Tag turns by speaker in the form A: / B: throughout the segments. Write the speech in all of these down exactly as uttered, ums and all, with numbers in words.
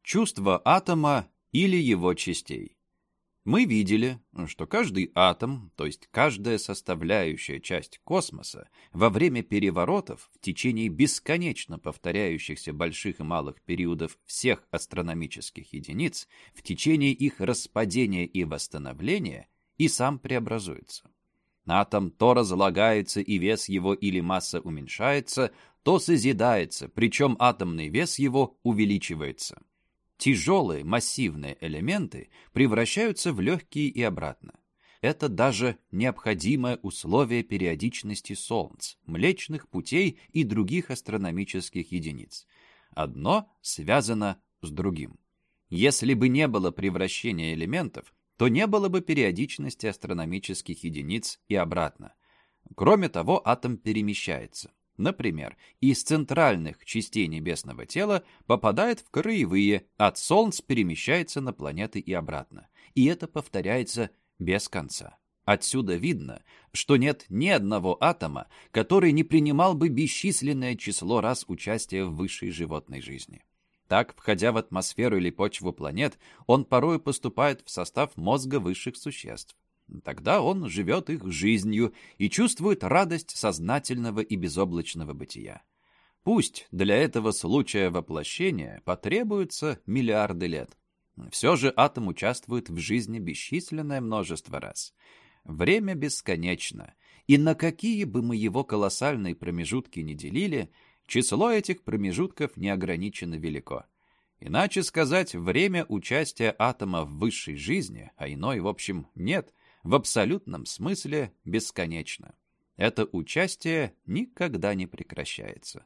A: Чувство атома или его частей. Мы видели, что каждый атом, то есть каждая составляющая часть космоса, во время переворотов в течение бесконечно повторяющихся больших и малых периодов всех астрономических единиц, в течение их распадения и восстановления, и сам преобразуется. Атом то разлагается, и вес его или масса уменьшается, то созидается, причем атомный вес его увеличивается. Тяжелые массивные элементы превращаются в легкие и обратно. Это даже необходимое условие периодичности Солнц, Млечных Путей и других астрономических единиц. Одно связано с другим. Если бы не было превращения элементов, то не было бы периодичности астрономических единиц и обратно. Кроме того, атом перемещается. Например, из центральных частей небесного тела попадает в краевые, от Солнц перемещается на планеты и обратно. И это повторяется без конца. Отсюда видно, что нет ни одного атома, который не принимал бы бесчисленное число раз участия в высшей животной жизни. Так, входя в атмосферу или почву планет, он порой поступает в состав мозга высших существ. Тогда он живет их жизнью и чувствует радость сознательного и безоблачного бытия. Пусть для этого случая воплощения потребуется миллиарды лет. Все же атом участвует в жизни бесчисленное множество раз. Время бесконечно, и на какие бы мы его колоссальные промежутки ни делили, число этих промежутков неограниченно велико. Иначе сказать, время участия атома в высшей жизни, а иной, в общем, нет, в абсолютном смысле бесконечно. Это участие никогда не прекращается.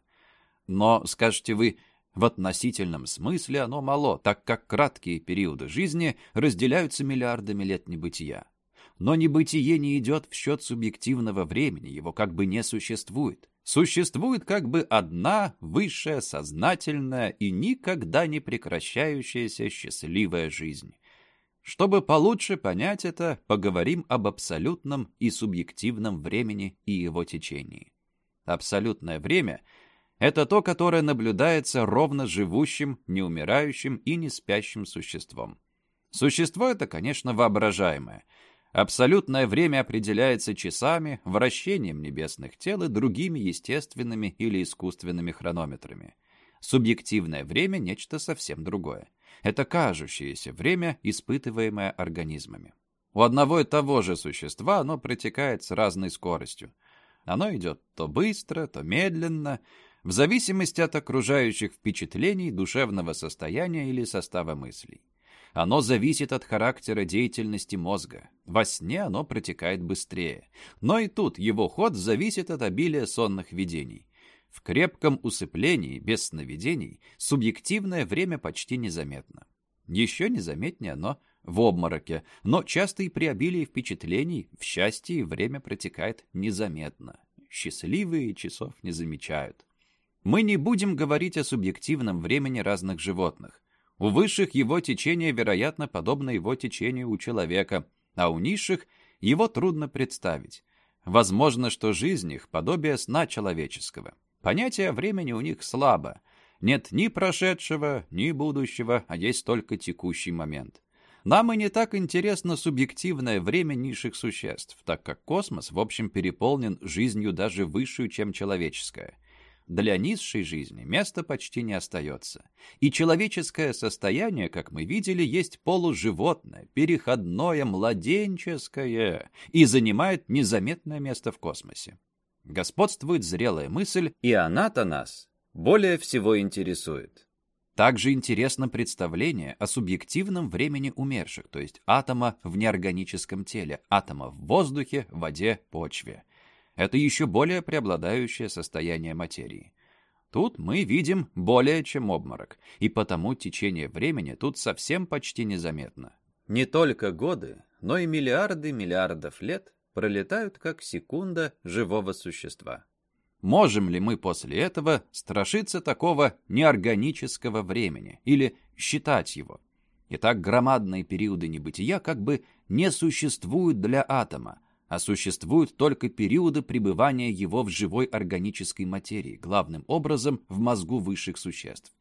A: Но, скажете вы, в относительном смысле оно мало, так как краткие периоды жизни разделяются миллиардами лет небытия. Но небытие не идет в счет субъективного времени, его как бы не существует. Существует как бы одна высшая, сознательная и никогда не прекращающаяся счастливая жизнь. Чтобы получше понять это, поговорим об абсолютном и субъективном времени и его течении. Абсолютное время — это то, которое наблюдается ровно живущим, неумирающим и не спящим существом. Существо это, конечно, воображаемое. Абсолютное время определяется часами, вращением небесных тел и другими естественными или искусственными хронометрами. Субъективное время — нечто совсем другое. Это кажущееся время, испытываемое организмами. У одного и того же существа оно протекает с разной скоростью. Оно идет то быстро, то медленно, в зависимости от окружающих впечатлений, душевного состояния или состава мыслей. Оно зависит от характера деятельности мозга. Во сне оно протекает быстрее. Но и тут его ход зависит от обилия сонных видений. В крепком усыплении, без сновидений, субъективное время почти незаметно. Еще незаметнее оно в обмороке, но часто и при обилии впечатлений в счастье время протекает незаметно. Счастливые часов не замечают. Мы не будем говорить о субъективном времени разных животных. У высших его течение, вероятно, подобно его течению у человека, а у низших его трудно представить. Возможно, что жизнь их подобие сна человеческого. Понятие времени у них слабо. Нет ни прошедшего, ни будущего, а есть только текущий момент. Нам и не так интересно субъективное время низших существ, так как космос, в общем, переполнен жизнью даже высшую, чем человеческая. Для низшей жизни места почти не остается. И человеческое состояние, как мы видели, есть полуживотное, переходное, младенческое и занимает незаметное место в космосе. Господствует зрелая мысль, и она-то нас более всего интересует. Также интересно представление о субъективном времени умерших, то есть атома в неорганическом теле, атома в воздухе, воде, почве. Это еще более преобладающее состояние материи. Тут мы видим более чем обморок, и потому течение времени тут совсем почти незаметно. Не только годы, но и миллиарды миллиардов лет пролетают как секунда живого существа. Можем ли мы после этого страшиться такого неорганического времени или считать его? Итак, громадные периоды небытия как бы не существуют для атома, а существуют только периоды пребывания его в живой органической материи, главным образом в мозгу высших существ.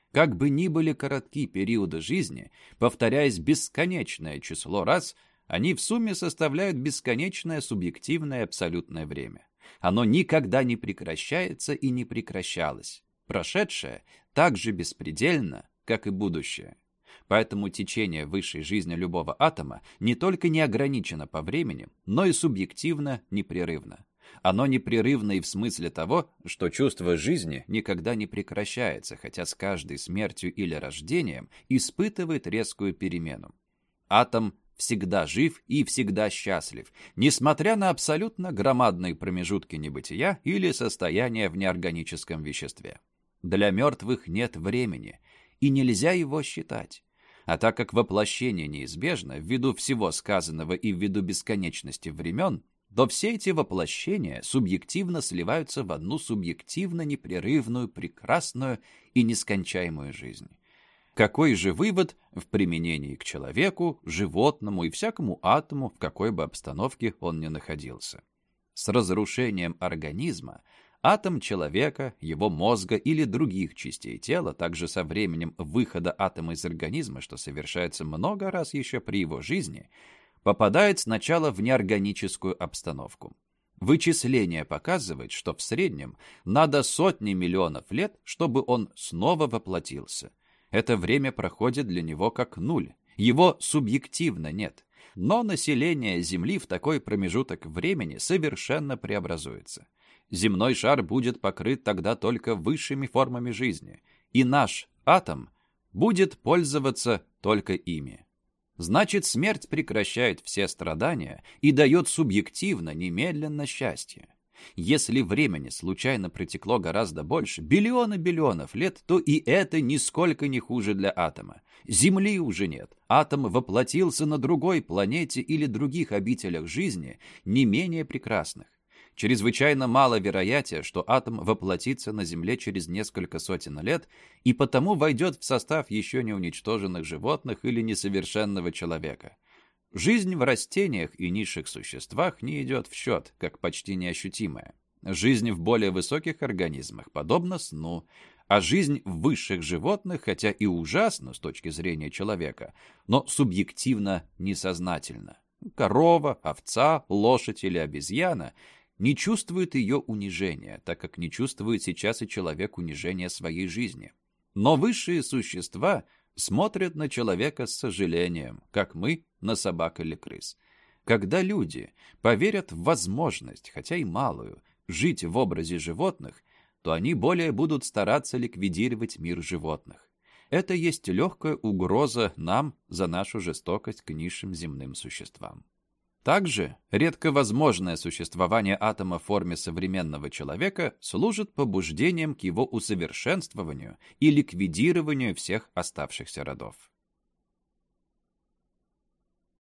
A: Как бы ни были коротки периоды жизни, повторяясь бесконечное число раз, они в сумме составляют бесконечное субъективное абсолютное время. Оно никогда не прекращается и не прекращалось. Прошедшее так же беспредельно, как и будущее. Поэтому течение высшей жизни любого атома не только не ограничено по времени, но и субъективно непрерывно. Оно непрерывно и в смысле того, что чувство жизни никогда не прекращается, хотя с каждой смертью или рождением испытывает резкую перемену. Атом всегда жив и всегда счастлив, несмотря на абсолютно громадные промежутки небытия или состояния в неорганическом веществе. Для мертвых нет времени, и нельзя его считать. А так как воплощение неизбежно, ввиду всего сказанного и ввиду бесконечности времен, то все эти воплощения субъективно сливаются в одну субъективно непрерывную, прекрасную и нескончаемую жизнь. Какой же вывод в применении к человеку, животному и всякому атому, в какой бы обстановке он ни находился? С разрушением организма атом человека, его мозга или других частей тела, также со временем выхода атома из организма, что совершается много раз еще при его жизни, попадает сначала в неорганическую обстановку. Вычисление показывает, что в среднем надо сотни миллионов лет, чтобы он снова воплотился. Это время проходит для него как нуль. Его субъективно нет. Но население Земли в такой промежуток времени совершенно преобразуется. Земной шар будет покрыт тогда только высшими формами жизни, и наш атом будет пользоваться только ими. Значит, смерть прекращает все страдания и дает субъективно, немедленно счастье. Если времени случайно протекло гораздо больше, биллионы биллионов лет, то и это нисколько не хуже для атома. Земли уже нет. Атом воплотился на другой планете или других обителях жизни, не менее прекрасных. Чрезвычайно мало вероятия, что атом воплотится на Земле через несколько сотен лет и потому войдет в состав еще не уничтоженных животных или несовершенного человека. Жизнь в растениях и низших существах не идет в счет, как почти неощутимая. Жизнь в более высоких организмах подобна сну, а жизнь в высших животных, хотя и ужасна с точки зрения человека, но субъективно несознательна. Корова, овца, лошадь или обезьяна не чувствуют ее унижения, так как не чувствует сейчас и человек унижения своей жизни. Но высшие существа смотрят на человека с сожалением, как мы на собак или крыс. Когда люди поверят в возможность, хотя и малую, жить в образе животных, то они более будут стараться ликвидировать мир животных. Это есть легкая угроза нам за нашу жестокость к низшим земным существам. Также редко возможное существование атома в форме современного человека служит побуждением к его усовершенствованию и ликвидированию всех оставшихся родов.